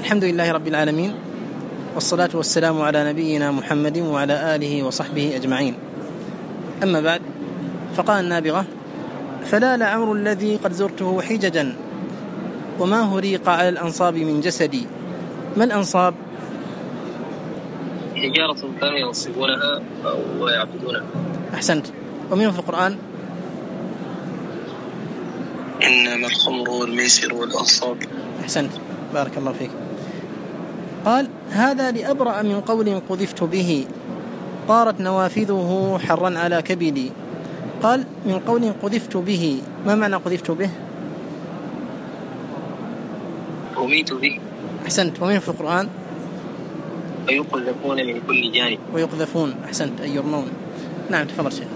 الحمد لله رب العالمين، والصلاة والسلام على نبينا محمد وعلى آله وصحبه أجمعين. أما بعد، فقال النابغة: فلا لعمر الذي قد زرته حججا وما هريق على الأنصاب من جسدي. ما الأنصاب؟ حجارة كانوا ينصبونها ويعبدونها. أحسنت. ومنه في القرآن؟ إنما الخمر والميسر والأنصاب. أحسنت، بارك الله فيك. قال: هذا لأبرأ من قول قذفت به طارت نوافذه حرا على كبدي. قال: من قول قذفت به، ما معنى قذفت به؟ رميت به. أحسنت. ومن في القرآن؟ ويقذفون من كل جانب. ويقذفون. أحسنت، أي يرمون. نعم، تفضل شيخ.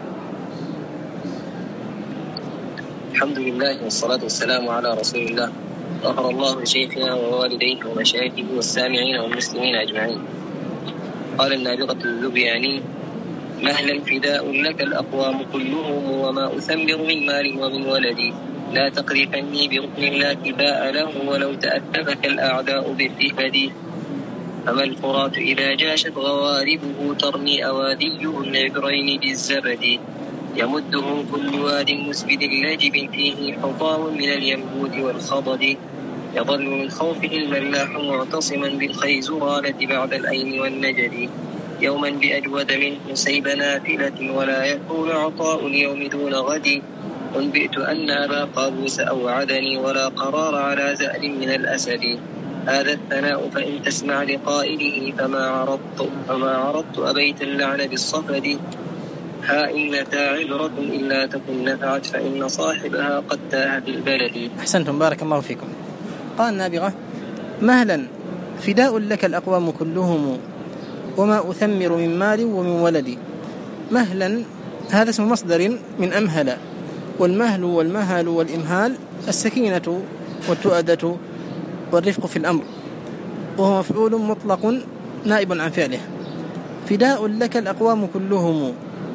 الحمد لله والصلاة والسلام على رسول الله. غفر الله لشيخنا ووالديه ومشايخه والسامعين والمسلمين أجمعين. قال النابغة الذبياني: مهلا فداء لك الأقوام كلهم وما أثمر من مال ومن ولدي. لا تقذفني بركن لا كفاء له ولو تأثبك الأعداء بالرفد. أما الفرات إذا جاشت غواربه ترمي أواديه العبرين بالزبد. يمده كل واد مسبد لجب فيه حطام من الينبوت والخضد. يظل من خوفه الملاح معتصما بالخيزرانة بعد الأين والنجد. يوما بأجود منه سيب نافلة ولا يكون عطاء اليوم دون غد. أنبئت أن أبا قابوس أوعدني ولا قرار على زأل من الأسد. هذا الثناء فإن تسمع لقائله فما عرضت أبيت اللعن بالصفد. ها إنتا عبرة إلا تكن نفعت فإن صاحبها قد تاه في البلد. أحسنتم، بارك الله فيكم. قال النابغة: مهلا فداء لك الأقوام كلهم وما أثمر من مال ومن ولدي. مهلا هذا اسم مصدر من أمهل، والمهل والمهل والإمهال السكينة والتؤدة والرفق في الأمر، وهو مفعول مطلق نائب عن فعله. فداء لك الأقوام كلهم،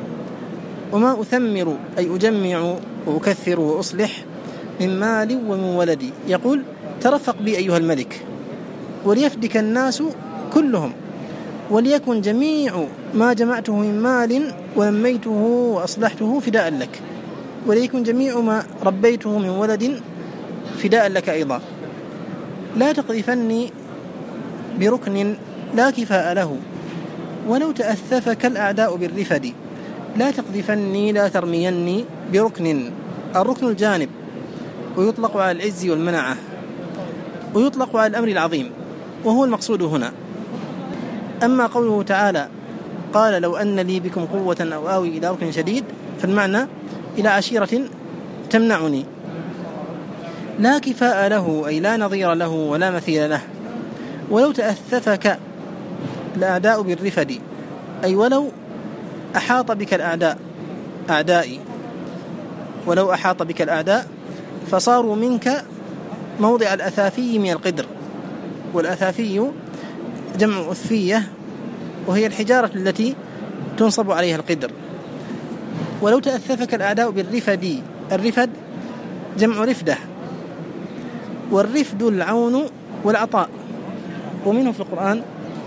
وما أثمر أي أجمع وأكثر وأصلح من مال ومن ولدي. يقول: ترفق بي أيها الملك وليفدك الناس كلهم، وليكن جميع ما جمعته من مال ونميته وأصلحته فداء لك، وليكن جميع ما ربيته من ولد فداء لك أيضا. لا تقذفني بركن لا كفاء له ولو تأثفك الأعداء بالرفد. لا تقذفني، لا ترميني بركن. الركن الجانب، ويطلق على العز والمنعة، ويطلق على الأمر العظيم، وهو المقصود هنا. أما قوله تعالى: قال: لو أن لي بكم قوة أو آوي إلى ركن شديد، فالمعنى إلى عشيرة تمنعني. لا كفاء له أي لا نظير له ولا مثيل له. ولو تأثفك الأعداء بالرفد أي ولو أحاط بك الأعداء، أعدائي، ولو أحاط بك الأعداء فصاروا منك موضع الأثافي من القدر. والأثافي جمع أثفية، وهي الحجارة التي تنصب عليها القدر. ولو تأثفك الأعداء بالرفد، الرفد جمع رفدة، والرفد العون والعطاء. ومنه في القرآن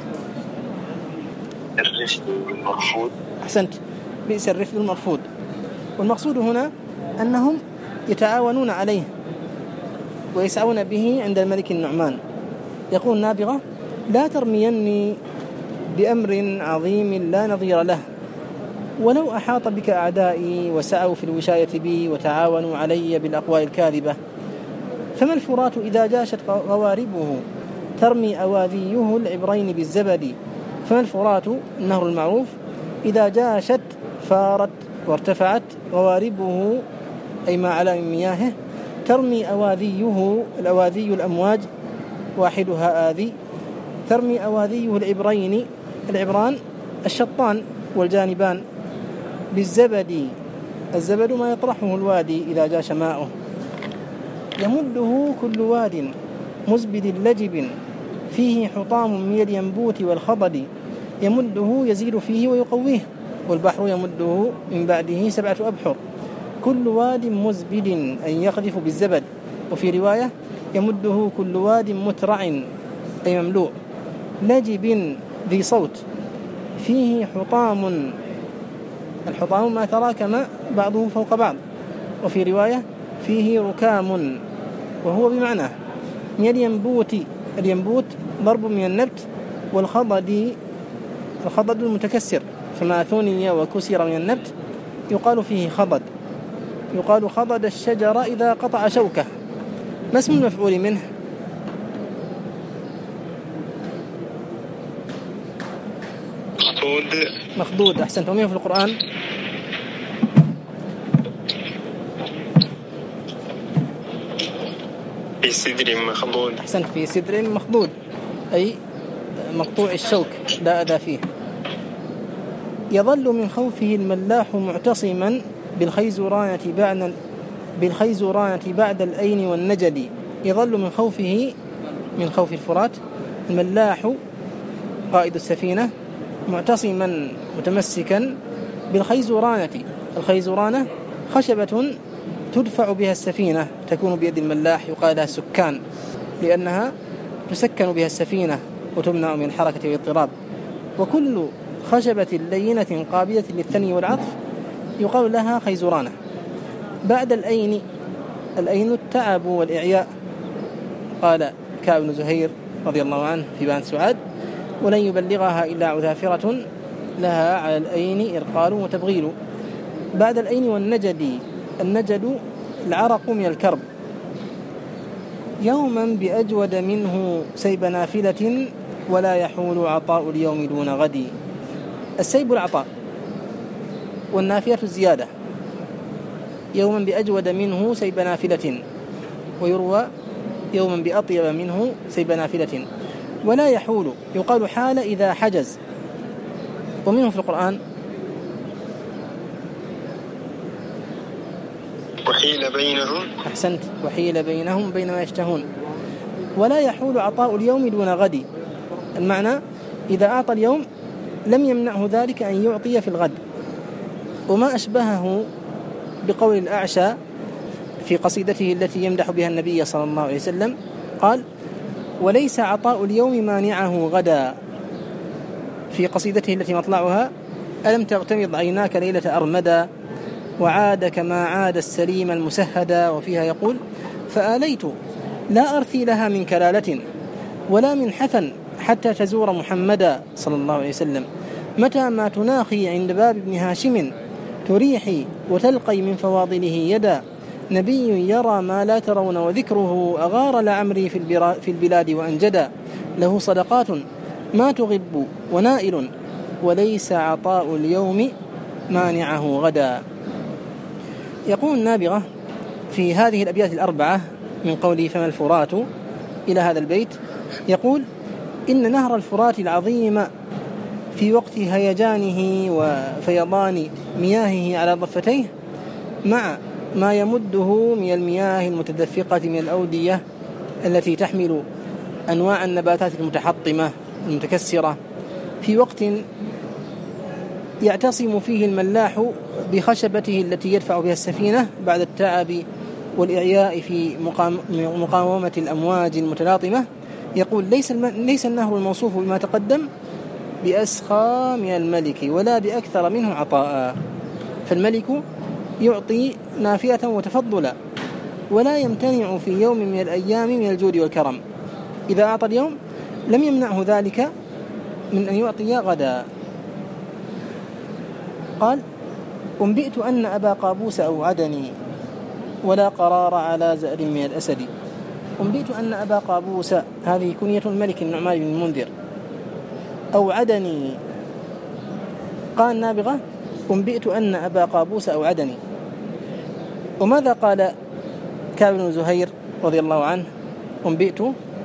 الرفد المرفوض. أحسنت، بئس الرفد المرفوض. والمقصود هنا أنهم يتعاونون عليه ويسعون به عند الملك النعمان. يقول النابغة: لا ترميني بأمر عظيم لا نظير له، ولو أحاط بك أعدائي وسعوا في الوشاية بي وتعاونوا علي بالأقوال الكاذبة. فما الفرات إذا جاشت غواربه ترمي أواذيه العبرين بالزبد. فما الفرات النهر المعروف إذا جاشت فارت وارتفعت غواربه أي ما على من مياهه ترمي أواذيه، الأواذي الأمواج واحدها آذي، ترمي أواذيه العبرين، العبران الشطان والجانبان، بالزبد. الزبد ما يطرحه الوادي إذا جاش ماؤه. يمده كل واد مزبد لجب فيه حطام من الينبوت والخضد. يمده يزيد فيه ويقويه، والبحر يمده من بعده 7 أبحر. كل واد مزبد أن يقذف بالزبد. وفي رواية: يمده كل واد مترع أي مملوء، لجب ذي صوت، فيه حطام، الحطام ما تراكم بعضه فوق بعض، وفي رواية فيه ركام وهو بمعناه. من الينبوت، الينبوت ضرب من النبت، والخضد الخضد المتكسر، فما ثني وكسر من النبت يقال فيه خضد. يقال خضد الشجر إذا قطع شوكه. ما اسم المفعول منه؟ مخضود. أحسنت. ومنه في القرآن؟ في سدر مخضود. أحسنت، في سدر مخضود، أي مقطوع الشوك لا أذى فيه. يظل من خوفه الملاح معتصما بالخيزرانة بعد الأين والنجد. يظل من خوفه، من خوف الفرات، الملاح قائد السفينة، معتصما متمسكا بالخيزرانة. الخيزرانة خشبة تدفع بها السفينة، تكون بيد الملاح، يقال لها السكان لأنها تسكن بها السفينة وتمنع من الحركة والاضطراب. وكل خشبة لينة قابلة للثني والعطف يقال لها خيزرانة. بعد الأين، الأين التعب والإعياء. قال كعب بن زهير رضي الله عنه في بان سعاد: ولن يبلغها إلا عذافرة لها على الأين إرقال وتبغيل. بعد الأين والنجد، النجد العرق من الكرب. يوما بأجود منه سيب نافلة، ولا يحول عطاء اليوم دون غد. السيب العطاء، والنافلة الزيادة. يوما بأجود منه سيب نافلة، ويروى يوما بأطيب منه سيب نافلة. ولا يحول يقال حال إذا حجز. ومنه في القرآن: وحيل بينهم. أحسنت، وحيل بينهم بين ما يشتهون. ولا يحول عطاء اليوم دون غد، المعنى إذا أعطى اليوم لم يمنعه ذلك أن يعطي في الغد. وما أشبهه بقول الأعشى في قصيدته التي يمدح بها النبي صلى الله عليه وسلم، قال: وليس عطاء اليوم مانعه غدا. في قصيدته التي مطلعها: ألم تغتمض عيناك ليلة أرمدا، وعاد كما عاد السليم المسهدا. وفيها يقول: فآليت لا أرثي لها من كلالة، ولا من حفن حتى تزور محمدا صلى الله عليه وسلم. متى ما تناخي عند باب ابن هاشم، تريحي وتلقي من فواضله يدا. نبي يرى ما لا ترون، وذكره أغار لعمري في البلاد وأنجدا. له صدقات ما تغب ونائل، وليس عطاء اليوم مانعه غدا. يقول النابغة في هذه الأبيات الأربعة من قوله: فما الفرات، إلى هذا البيت، يقول: إن نهر الفرات العظيم في وقت هيجانه وفيضان مياهه على ضفتيه، مع ما يمده من المياه المتدفقة من الأودية التي تحمل أنواع النباتات المتحطمة المتكسرة، في وقت يعتصم فيه الملاح بخشبته التي يدفع بها السفينة بعد التعب والإعياء في مقاومة الأمواج المتلاطمة. يقول: ليس النهر الموصوف بما تقدم بأسخى من الملك، ولا بأكثر منه عطاء. فالملك يعطي نافية وتفضلا، ولا يمتنع في يوم من الأيام من الجود والكرم. إذا أعطى اليوم لم يمنعه ذلك من أن يعطي غدا. قال: أنبئت أن أبا قابوس أوعدني، ولا قرار على زأر من الأسد. أنبئت أن أبا قابوس، هذه كنية الملك النعمان بن المنذر، أوعدني. قال النابغة: أنبئت أن أبا قابوس أوعدني. وماذا قال كعب بن زهير رضي الله عنه؟ أنبئت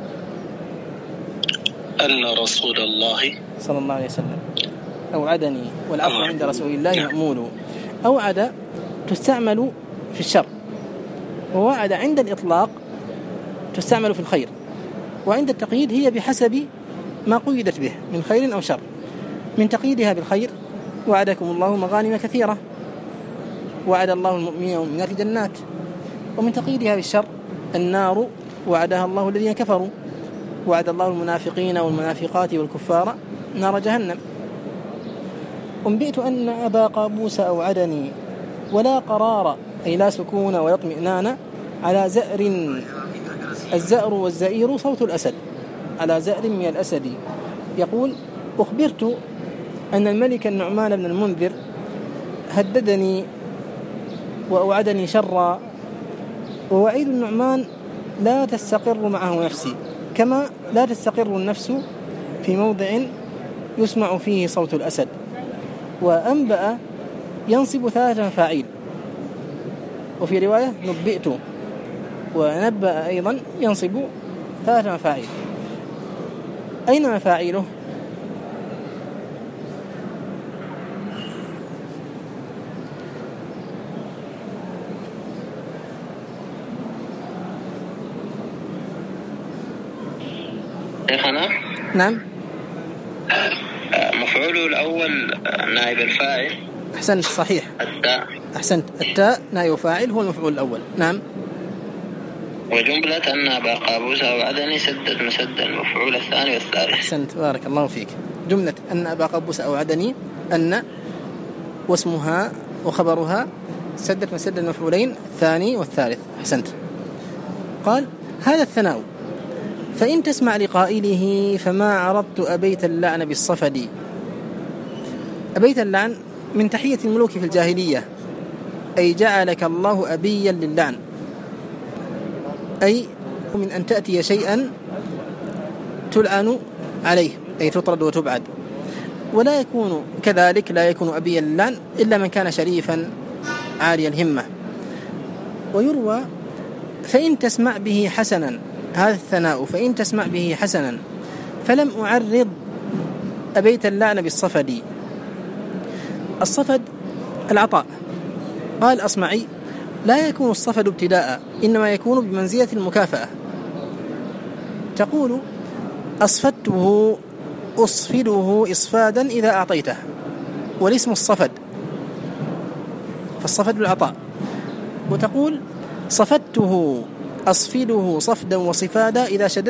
أن رسول الله صلى الله عليه وسلم أوعدني، والعفو عند رسول الله مأمول. أوعد تستعمل في الشر، ووعد عند الإطلاق تستعمل في الخير، وعند التقييد هي بحسب ما قيدت به من خير أو شر. من تقييدها بالخير: وعدكم الله مغانم كثيرة، وعد الله المؤمنين والمؤمنات جنات. ومن تقييدها بالشر: النار وعدها الله الذين كفروا. وعد الله المنافقين والمنافقات والكفار نار جهنم. أنبئت أن أبا قابوس أوعدني ولا قرار، أي لا سكون ولا اطمئنان، على زأر. الزأر والزئير صوت الأسد، على زأر من الأسد. يقول: أخبرت أن الملك النعمان بن المنذر هددني وأوعدني شرا، ووعيد النعمان لا تستقر معه نفسي، كما لا تستقر النفس في موضع يسمع فيه صوت الأسد. وأنبأ ينصب 3 مفاعيل، وفي رواية نبئت، ونبأ أيضا ينصب 3 مفاعيل. أين مفاعيله؟ شيخنا؟ نعم. مفعوله الأول نائب الفاعل. أحسنت، صحيح. التاء. أحسنت، التاء نائب فاعل هو المفعول الأول. نعم. وجملة أن أبا قابوس أوعدني سدد مسد المفعول الثاني والثالث. أحسنت، بارك الله فيك. جملة أن أبا قابوس أوعدني، أن واسمها وخبرها سدت مسد المفعولين الثاني والثالث. أحسنت. قال: هذا الثناء، فإن تسمع لقائله فما عرضت أبيت اللعن بالصفد. أبيت اللعن من تحية الملوك في الجاهلية، أي جعلك الله أبيا للعن، أي من أن تأتي شيئا تلعن عليه، أي تطرد وتبعد. ولا يكون كذلك، لا يكون أبيا للعن إلا من كان شريفا عالي الهمة. ويروى: فإن تسمع به حسنا، هذا الثناء، فإن تسمع به حسنا فلم أعرض أبيت اللعن بالصفد. الصفد العطاء. قال أصمعي: لا يكون الصفد ابتداء، إنما يكون بمنزلة المكافأة. تقول: أصفدته أصفده إصفادا إذا أعطيته، والاسم الصفد، فالصفد العطاء. وتقول: صفدته أصفده صفدا وصفادا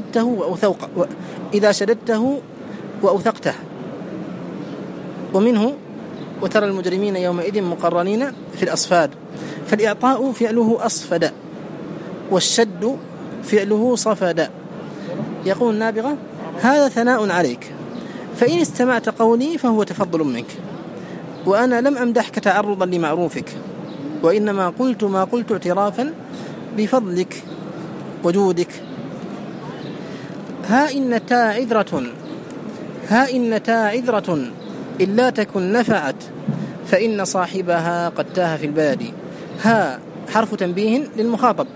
إذا شددته وأوثقته. ومنه: وترى المجرمين يومئذ مقرنين في الأصفاد. فالإعطاء فعله أصفد، والشد فعله صفد. يقول النابغة: هذا ثناء عليك، فإن استمعت قولي فهو تفضل منك، وأنا لم أمدحك تعرضا لمعروفك، وإنما قلت ما قلت اعترافا بفضلك وجودك. ها إن تا عذرة إلا تكن نفعت، فإن صاحبها قد تاه في البلد. ها حرف تنبيه للمخاطب،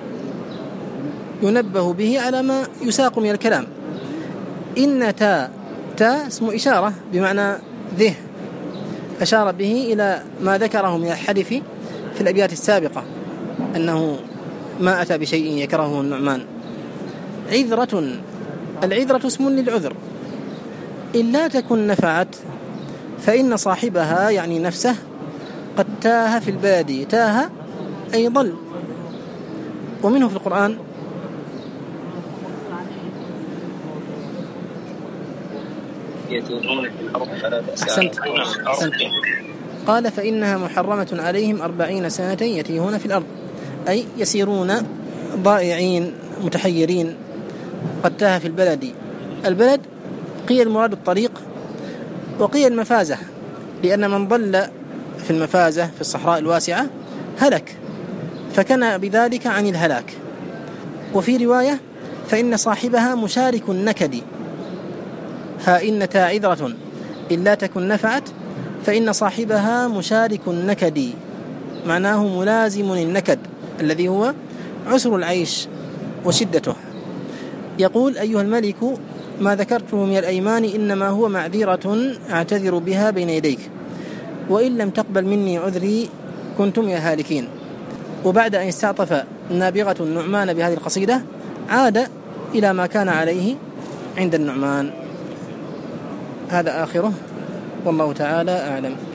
ينبه به على ما يساق من الكلام. إن تا اسم إشارة بمعنى ذه، أشار به إلى ما ذكره من الحلف في الأبيات السابقة، أنه ما أتى بشيء يكرهه النعمان. عذرة، العذرة اسم للعذر. إلا تكن نفعت، فإن صاحبها يعني نفسه قد تاه في البادي. تاه أي ضل. ومنه في القرآن: يتيهون في الأرض فلا تأس. أحسنت. قال: فإنها محرمة عليهم 40 سنة يتيهون في الأرض، أي يسيرون ضائعين متحيرين. قد تاه في البلد. البلد قيل المراد الطريق، وقيل المفازة، لأن من ضل في المفازة في الصحراء الواسعة هلك، فكان بذلك عن الهلاك. وفي رواية: فإن صاحبها مشارك النكد. ها إن تا عذرة إلا تكن نفعت، فإن صاحبها مشارك النكد، معناه ملازم النكد الذي هو عسر العيش وشدته. يقول: أيها الملك، ما ذكرته من الأيمان إنما هو معذرة أعتذر بها بين يديك، وإن لم تقبل مني عذري كنتم يا هالكين. وبعد أن استعطف النابغة النعمان بهذه القصيدة عاد إلى ما كان عليه عند النعمان. هذا آخره، والله تعالى أعلم.